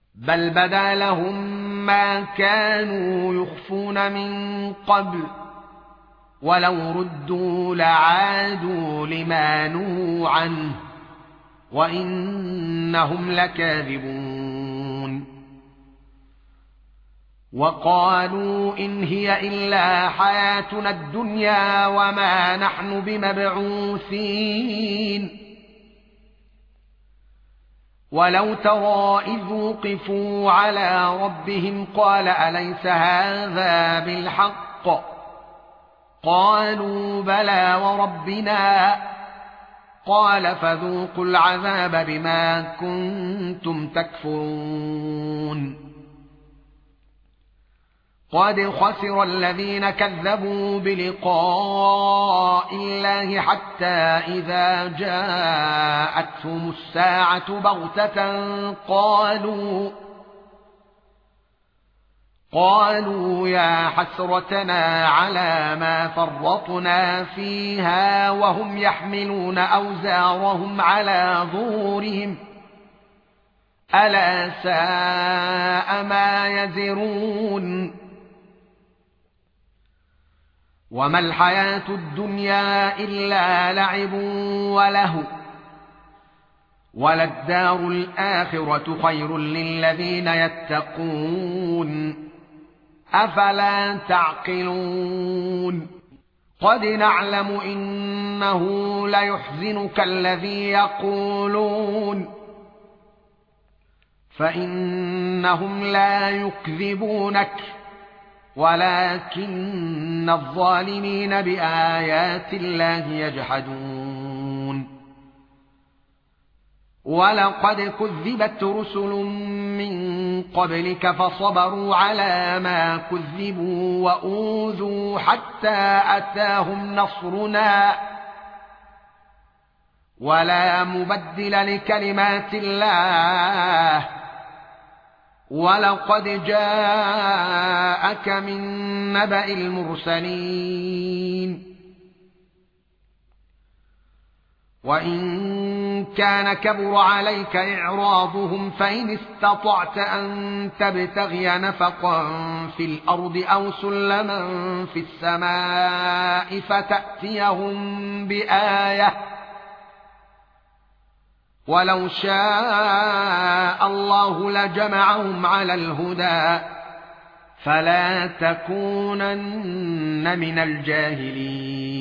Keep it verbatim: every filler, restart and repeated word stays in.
بل بدا لهم ما كانوا يخفون من قبل ولو ردوا لعادوا لما نهوا عنه وإنهم لكاذبون. وقالوا إن هي إلا حياتنا الدنيا وما نحن بمبعوثين. ولو ترى إذ وقفوا على ربهم قال أليس هذا بالحق؟ قالوا بلى وربنا. قال فذوقوا العذاب بما كنتم تكفرون. قد خسر الذين كذبوا بلقاء الله حتى إذا جاءتهم الساعة بغتة قالوا قالوا يا حسرتنا على ما فرطنا فيها وهم يحملون أوزارهم على ظهورهم ألا ساء ما يزرون. وما الحياة الدنيا إلا لعب وله وللدار الآخرة خير للذين يتقون أفلا تعقلون. قد نعلم إنه ليحزنك الذي يقولون فإنهم لا يكذبونك ولكن الظالمين بآيات الله يجحدون. ولقد كذبت رسل من قبلك فصبروا على ما كذبوا وأوذوا حتى أتاهم نصرنا ولا مبدل لكلمات الله. ولقد جاءك من نبأ المرسلين. وإن كان كبر عليك إعراضهم فإن استطعت أن تبتغي نفقا في الأرض أو سلما في السماء فتأتيهم بآية ولو شاء الله لجمعهم على الهدى فلا تكونن من الجاهلين.